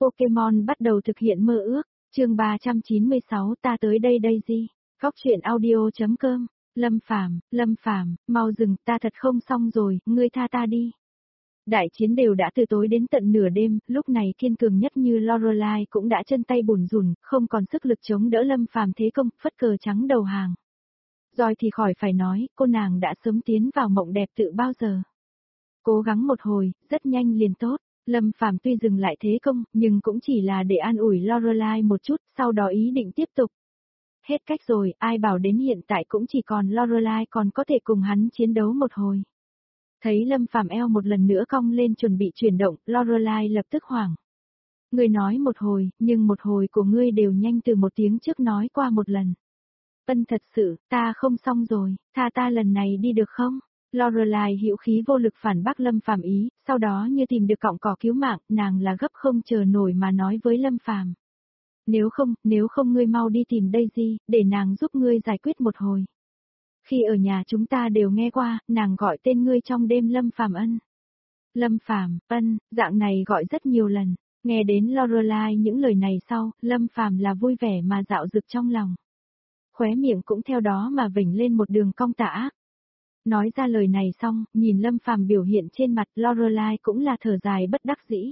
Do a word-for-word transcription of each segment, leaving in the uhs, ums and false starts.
Pokemon bắt đầu thực hiện mơ ước, chương ba trăm chín mươi sáu ta tới đây Daisy, góc truyện audio.com, Lâm Phàm, Lâm Phàm, mau dừng, ta thật không xong rồi, ngươi tha ta đi. Đại chiến đều đã từ tối đến tận nửa đêm, lúc này kiên cường nhất như Lorelai cũng đã chân tay bủn rủn, không còn sức lực chống đỡ Lâm Phàm thế công, phất cờ trắng đầu hàng. Rồi thì khỏi phải nói, cô nàng đã sớm tiến vào mộng đẹp tự bao giờ. Cố gắng một hồi, rất nhanh liền tốt. Lâm Phàm tuy dừng lại thế công, nhưng cũng chỉ là để an ủi Lorelai một chút, sau đó ý định tiếp tục. Hết cách rồi, ai bảo đến hiện tại cũng chỉ còn Lorelai còn có thể cùng hắn chiến đấu một hồi. Thấy Lâm Phàm eo một lần nữa cong lên chuẩn bị chuyển động, Lorelai lập tức hoảng. Ngươi nói một hồi, nhưng một hồi của ngươi đều nhanh từ một tiếng trước nói qua một lần. Ân thật sự, ta không xong rồi, tha ta lần này đi được không? Lorelai hữu khí vô lực phản bác Lâm Phàm ý, sau đó như tìm được cọng cỏ cứu mạng, nàng là gấp không chờ nổi mà nói với Lâm Phàm. Nếu không, nếu không ngươi mau đi tìm Daisy, để nàng giúp ngươi giải quyết một hồi. Khi ở nhà chúng ta đều nghe qua, nàng gọi tên ngươi trong đêm Lâm Phàm ân. Lâm Phàm, ân, dạng này gọi rất nhiều lần. Nghe đến Lorelai những lời này sau, Lâm Phàm là vui vẻ mà dạo dực trong lòng. Khóe miệng cũng theo đó mà vểnh lên một đường cong tà ác. Nói ra lời này xong, nhìn Lâm Phàm biểu hiện trên mặt, Lorelai cũng là thở dài bất đắc dĩ.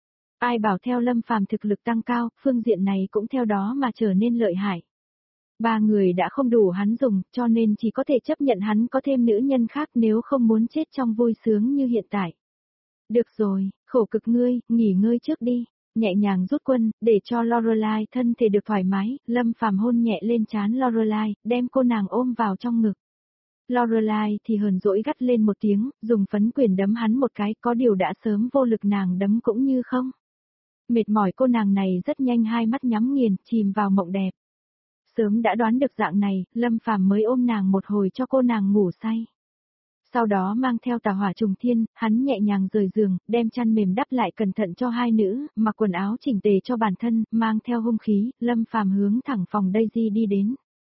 Ai bảo theo Lâm Phàm thực lực tăng cao, phương diện này cũng theo đó mà trở nên lợi hại. Ba người đã không đủ hắn dùng, cho nên chỉ có thể chấp nhận hắn có thêm nữ nhân khác nếu không muốn chết trong vui sướng như hiện tại. Được rồi, khổ cực ngươi, nghỉ ngơi trước đi. Nhẹ nhàng rút quân, để cho Lorelai thân thể được thoải mái, Lâm Phàm hôn nhẹ lên trán Lorelai, đem cô nàng ôm vào trong ngực. Lorelai thì hờn dỗi gắt lên một tiếng, dùng phấn quyền đấm hắn một cái, có điều đã sớm vô lực nàng đấm cũng như không. Mệt mỏi cô nàng này rất nhanh hai mắt nhắm nghiền, chìm vào mộng đẹp. Sớm đã đoán được dạng này, Lâm Phàm mới ôm nàng một hồi cho cô nàng ngủ say. Sau đó mang theo tà hỏa trùng thiên, hắn nhẹ nhàng rời giường, đem chăn mềm đắp lại cẩn thận cho hai nữ, mặc quần áo chỉnh tề cho bản thân, mang theo hung khí, Lâm Phàm hướng thẳng phòng Daisy đi đến.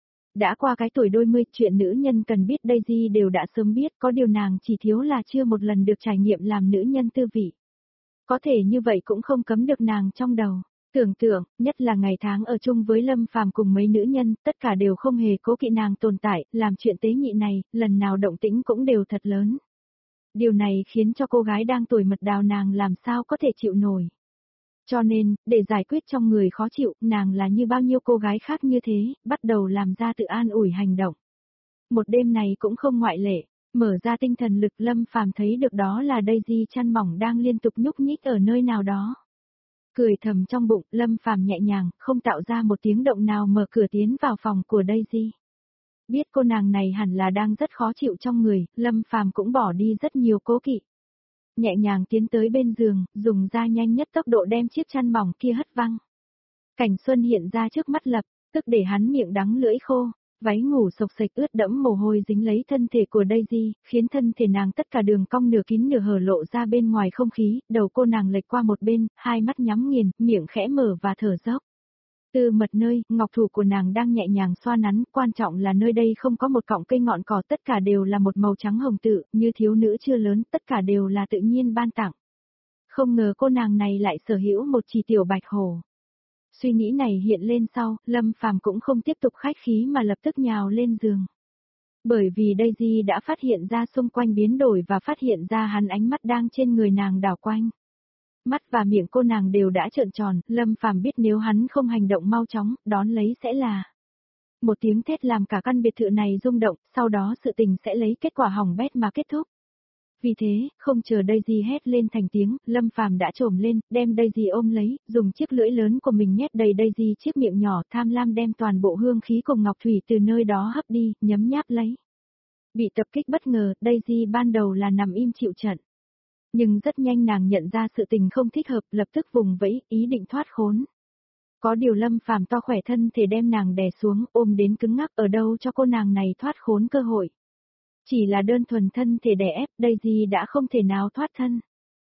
Đã qua cái tuổi đôi mươi, chuyện nữ nhân cần biết Daisy đều đã sớm biết, có điều nàng chỉ thiếu là chưa một lần được trải nghiệm làm nữ nhân tư vị. Có thể như vậy cũng không cấm được nàng trong đầu. Tưởng tượng, nhất là ngày tháng ở chung với Lâm Phàm cùng mấy nữ nhân, tất cả đều không hề cố kỵ nàng tồn tại, làm chuyện tế nhị này, lần nào động tĩnh cũng đều thật lớn. Điều này khiến cho cô gái đang tuổi mật đào nàng làm sao có thể chịu nổi. Cho nên, để giải quyết trong người khó chịu, nàng là như bao nhiêu cô gái khác như thế, bắt đầu làm ra tự an ủi hành động. Một đêm này cũng không ngoại lệ, mở ra tinh thần lực Lâm Phàm thấy được đó là Daisy chăn mỏng đang liên tục nhúc nhích ở nơi nào đó. Cười thầm trong bụng, Lâm Phàm nhẹ nhàng, không tạo ra một tiếng động nào mở cửa tiến vào phòng của Daisy. Biết cô nàng này hẳn là đang rất khó chịu trong người, Lâm Phàm cũng bỏ đi rất nhiều cố kỵ. Nhẹ nhàng tiến tới bên giường, dùng ra nhanh nhất tốc độ đem chiếc chăn mỏng kia hất văng. Cảnh xuân hiện ra trước mắt lập, tức để hắn miệng đắng lưỡi khô. Váy ngủ sộc sạch ướt đẫm mồ hôi dính lấy thân thể của Daisy, khiến thân thể nàng tất cả đường cong nửa kín nửa hở lộ ra bên ngoài không khí, đầu cô nàng lệch qua một bên, hai mắt nhắm nghiền, miệng khẽ mở và thở dốc. Từ mật nơi, ngọc thủ của nàng đang nhẹ nhàng xoa nắn, quan trọng là nơi đây không có một cọng cây ngọn cỏ, tất cả đều là một màu trắng hồng tự, như thiếu nữ chưa lớn, tất cả đều là tự nhiên ban tặng. Không ngờ cô nàng này lại sở hữu một chỉ tiểu bạch hổ. Suy nghĩ này hiện lên sau, Lâm Phàm cũng không tiếp tục khách khí mà lập tức nhào lên giường. Bởi vì Daisy đã phát hiện ra xung quanh biến đổi và phát hiện ra hắn ánh mắt đang trên người nàng đảo quanh. Mắt và miệng cô nàng đều đã trợn tròn, Lâm Phàm biết nếu hắn không hành động mau chóng, đón lấy sẽ là một tiếng thét làm cả căn biệt thự này rung động, sau đó sự tình sẽ lấy kết quả hỏng bét mà kết thúc. Vì thế, không chờ Daisy hét lên thành tiếng, Lâm Phàm đã trồm lên, đem Daisy ôm lấy, dùng chiếc lưỡi lớn của mình nhét đầy Daisy chiếc miệng nhỏ, tham lam đem toàn bộ hương khí cùng ngọc thủy từ nơi đó hấp đi, nhấm nháp lấy. Bị tập kích bất ngờ, Daisy ban đầu là nằm im chịu trận. Nhưng rất nhanh nàng nhận ra sự tình không thích hợp, lập tức vùng vẫy, ý định thoát khốn. Có điều Lâm Phàm to khỏe thân thể đem nàng đè xuống, ôm đến cứng ngắc, ở đâu cho cô nàng này thoát khốn cơ hội. Chỉ là đơn thuần thân thể đè ép, Daisy đã không thể nào thoát thân.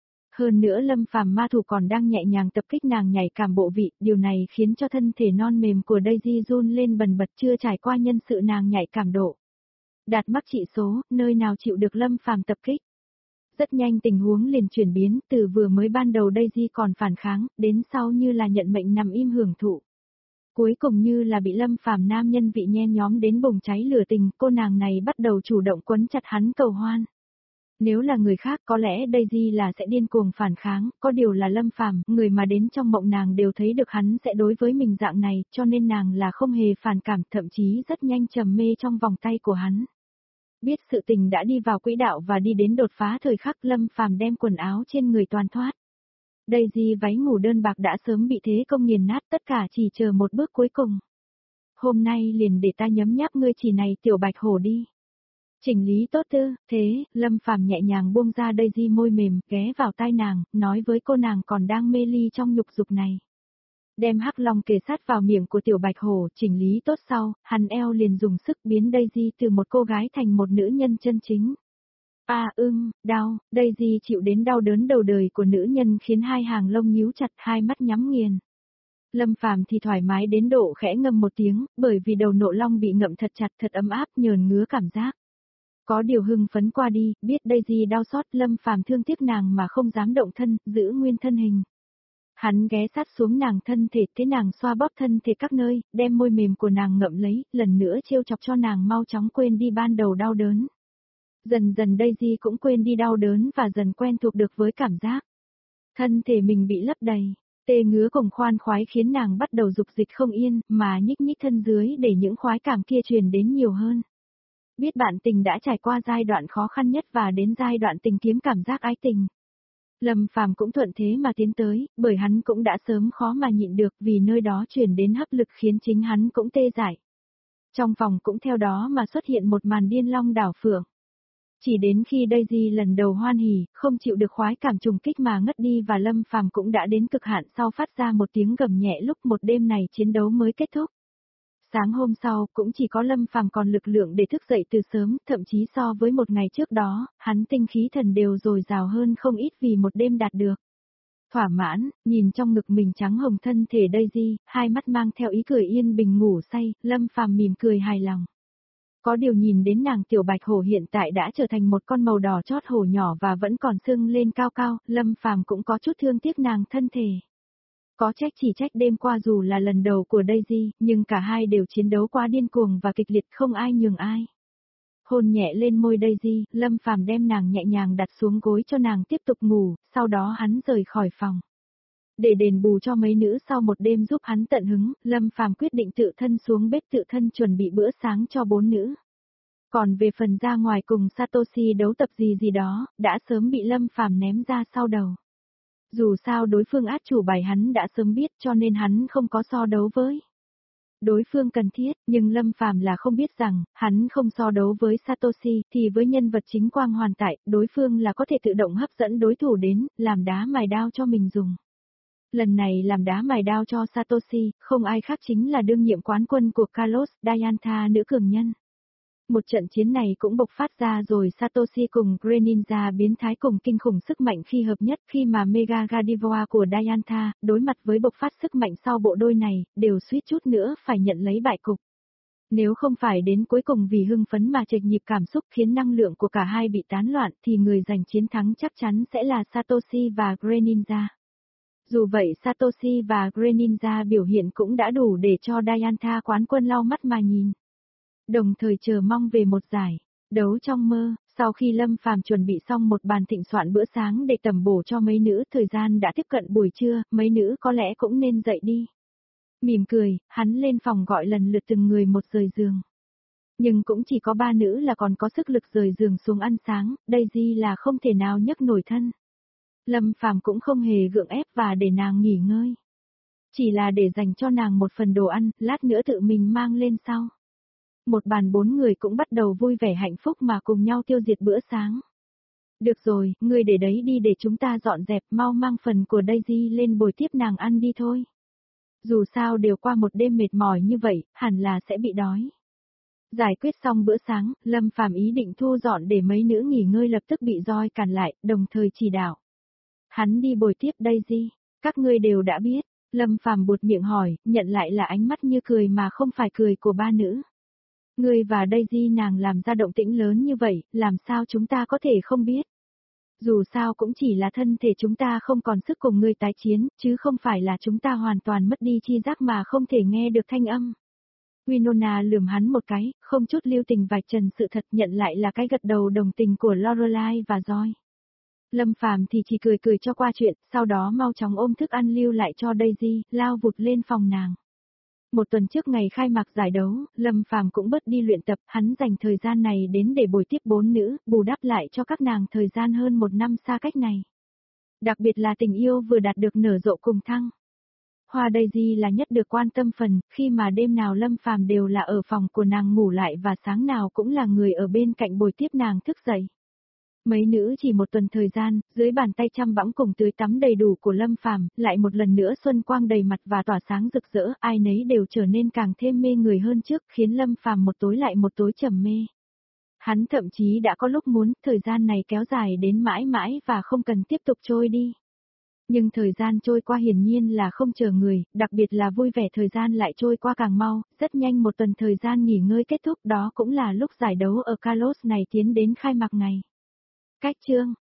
Hơn nữa Lâm Phàm ma thủ còn đang nhẹ nhàng tập kích nàng nhảy cảm bộ vị, điều này khiến cho thân thể non mềm của Daisy run lên bần bật, chưa trải qua nhân sự nàng nhảy cảm độ. Đạt mắc trị số, nơi nào chịu được Lâm Phàm tập kích. Rất nhanh tình huống liền chuyển biến, từ vừa mới ban đầu Daisy còn phản kháng, đến sau như là nhận mệnh nằm im hưởng thụ. Cuối cùng như là bị Lâm Phàm nam nhân vị nhen nhóm đến bùng cháy lửa tình, cô nàng này bắt đầu chủ động quấn chặt hắn cầu hoan. Nếu là người khác có lẽ Daisy là sẽ điên cuồng phản kháng, có điều là Lâm Phàm, người mà đến trong mộng nàng đều thấy được hắn sẽ đối với mình dạng này, cho nên nàng là không hề phản cảm, thậm chí rất nhanh trầm mê trong vòng tay của hắn. Biết sự tình đã đi vào quỹ đạo và đi đến đột phá thời khắc, Lâm Phàm đem quần áo trên người toàn thoát. Daisy váy ngủ đơn bạc đã sớm bị thế công nghiền nát, tất cả chỉ chờ một bước cuối cùng. Hôm nay liền để ta nhấm nháp ngươi chỉ này tiểu bạch hổ đi. Chỉnh lý tốt tư, thế, Lâm Phàm nhẹ nhàng buông ra Daisy môi mềm, ghé vào tai nàng, nói với cô nàng còn đang mê ly trong nhục dục này. Đem hắc long kề sát vào miệng của tiểu bạch hổ, chỉnh lý tốt sau, hắn eo liền dùng sức biến Daisy từ một cô gái thành một nữ nhân chân chính. A à, ưng, đau, Daisy chịu đến đau đớn đầu đời của nữ nhân khiến hai hàng lông nhíu chặt, hai mắt nhắm nghiền. Lâm Phàm thì thoải mái đến độ khẽ ngâm một tiếng, bởi vì đầu nộ long bị ngậm thật chặt thật ấm áp nhờn ngứa cảm giác. Có điều hưng phấn qua đi, biết Daisy đau xót, Lâm Phàm thương tiếc nàng mà không dám động thân, giữ nguyên thân hình. Hắn ghé sát xuống nàng thân thể, thế nàng xoa bóp thân thể các nơi, đem môi mềm của nàng ngậm lấy, lần nữa trêu chọc cho nàng mau chóng quên đi ban đầu đau đớn. Dần dần Daisy cũng quên đi đau đớn và dần quen thuộc được với cảm giác. Thân thể mình bị lấp đầy, tê ngứa cùng khoan khoái khiến nàng bắt đầu dục dịch không yên, mà nhích nhích thân dưới để những khoái cảm kia truyền đến nhiều hơn. Biết bạn tình đã trải qua giai đoạn khó khăn nhất và đến giai đoạn tìm kiếm cảm giác ái tình. Lâm Phàm cũng thuận thế mà tiến tới, bởi hắn cũng đã sớm khó mà nhịn được vì nơi đó truyền đến hấp lực khiến chính hắn cũng tê dại. Trong phòng cũng theo đó mà xuất hiện một màn điên long đảo phượng. Chỉ đến khi Daisy lần đầu hoan hỉ, không chịu được khoái cảm trùng kích mà ngất đi và Lâm Phàm cũng đã đến cực hạn sau phát ra một tiếng gầm nhẹ lúc một đêm này chiến đấu mới kết thúc. Sáng hôm sau, cũng chỉ có Lâm Phàm còn lực lượng để thức dậy từ sớm, thậm chí so với một ngày trước đó, hắn tinh khí thần đều dồi dào hơn không ít vì một đêm đạt được. Thỏa mãn, nhìn trong ngực mình trắng hồng thân thể Daisy, hai mắt mang theo ý cười yên bình ngủ say, Lâm Phàm mỉm cười hài lòng. Có điều nhìn đến nàng tiểu bạch hổ hiện tại đã trở thành một con màu đỏ chót hổ nhỏ và vẫn còn sưng lên cao cao, Lâm Phàm cũng có chút thương tiếc nàng thân thể. Có trách chỉ trách đêm qua dù là lần đầu của Daisy, nhưng cả hai đều chiến đấu quá điên cuồng và kịch liệt không ai nhường ai. Hôn nhẹ lên môi Daisy, Lâm Phàm đem nàng nhẹ nhàng đặt xuống gối cho nàng tiếp tục ngủ, sau đó hắn rời khỏi phòng. Để đền bù cho mấy nữ sau một đêm giúp hắn tận hứng, Lâm Phàm quyết định tự thân xuống bếp tự thân chuẩn bị bữa sáng cho bốn nữ. Còn về phần ra ngoài cùng Satoshi đấu tập gì gì đó, đã sớm bị Lâm Phàm ném ra sau đầu. Dù sao đối phương át chủ bài hắn đã sớm biết cho nên hắn không có so đấu với. Đối phương cần thiết, nhưng Lâm Phàm là không biết rằng, hắn không so đấu với Satoshi, thì với nhân vật chính Quang Hoàn tại, đối phương là có thể tự động hấp dẫn đối thủ đến, làm đá mài đao cho mình dùng. Lần này làm đá mài đao cho Satoshi, không ai khác chính là đương nhiệm quán quân của Carlos Diantha nữ cường nhân. Một trận chiến này cũng bộc phát ra rồi Satoshi cùng Greninja biến thái cùng kinh khủng sức mạnh khi hợp nhất khi mà Mega Gardevoir của Diantha, đối mặt với bộc phát sức mạnh sau bộ đôi này, đều suýt chút nữa phải nhận lấy bại cục. Nếu không phải đến cuối cùng vì hưng phấn mà chệch nhịp cảm xúc khiến năng lượng của cả hai bị tán loạn thì người giành chiến thắng chắc chắn sẽ là Satoshi và Greninja. Dù vậy Satoshi và Greninja biểu hiện cũng đã đủ để cho Diantha quán quân lau mắt mà nhìn. Đồng thời chờ mong về một giải đấu trong mơ, sau khi Lâm Phàm chuẩn bị xong một bàn thịnh soạn bữa sáng để tầm bổ cho mấy nữ, thời gian đã tiếp cận buổi trưa, mấy nữ có lẽ cũng nên dậy đi. Mỉm cười, hắn lên phòng gọi lần lượt từng người một rời giường. Nhưng cũng chỉ có ba nữ là còn có sức lực rời giường xuống ăn sáng, Daisy là không thể nào nhấc nổi thân. Lâm Phàm cũng không hề gượng ép và để nàng nghỉ ngơi. Chỉ là để dành cho nàng một phần đồ ăn, lát nữa tự mình mang lên sau. Một bàn bốn người cũng bắt đầu vui vẻ hạnh phúc mà cùng nhau tiêu diệt bữa sáng. Được rồi, ngươi để đấy đi để chúng ta dọn dẹp, mau mang phần của Daisy lên bồi tiếp nàng ăn đi thôi. Dù sao đều qua một đêm mệt mỏi như vậy, hẳn là sẽ bị đói. Giải quyết xong bữa sáng, Lâm Phàm ý định thu dọn để mấy nữ nghỉ ngơi lập tức bị roi cản lại, đồng thời chỉ đạo. Hắn đi bồi tiếp Daisy, các ngươi đều đã biết. Lâm Phàm buột miệng hỏi, nhận lại là ánh mắt như cười mà không phải cười của ba nữ. Ngươi và Daisy nàng làm ra động tĩnh lớn như vậy, làm sao chúng ta có thể không biết? Dù sao cũng chỉ là thân thể chúng ta không còn sức cùng ngươi tái chiến, chứ không phải là chúng ta hoàn toàn mất đi chi giác mà không thể nghe được thanh âm. Winona lườm hắn một cái, không chút lưu tình vạch trần sự thật, nhận lại là cái gật đầu đồng tình của Lorelai và Joy. Lâm Phàm thì chỉ cười cười cho qua chuyện, sau đó mau chóng ôm thức ăn lưu lại cho Daisy, lao vụt lên phòng nàng. Một tuần trước ngày khai mạc giải đấu, Lâm Phàm cũng bớt đi luyện tập, hắn dành thời gian này đến để bồi tiếp bốn nữ, bù đắp lại cho các nàng thời gian hơn một năm xa cách này. Đặc biệt là tình yêu vừa đạt được nở rộ cùng thăng. Hoa Daisy là nhất được quan tâm phần, khi mà đêm nào Lâm Phàm đều là ở phòng của nàng ngủ lại và sáng nào cũng là người ở bên cạnh bồi tiếp nàng thức dậy. Mấy nữ chỉ một tuần thời gian, dưới bàn tay chăm bẵm cùng tưới tắm đầy đủ của Lâm Phàm, lại một lần nữa xuân quang đầy mặt và tỏa sáng rực rỡ, ai nấy đều trở nên càng thêm mê người hơn trước, khiến Lâm Phàm một tối lại một tối trầm mê. Hắn thậm chí đã có lúc muốn thời gian này kéo dài đến mãi mãi và không cần tiếp tục trôi đi. Nhưng thời gian trôi qua hiển nhiên là không chờ người, đặc biệt là vui vẻ thời gian lại trôi qua càng mau, rất nhanh một tuần thời gian nghỉ ngơi kết thúc, đó cũng là lúc giải đấu ở Carlos này tiến đến khai mạc ngày. Cách chương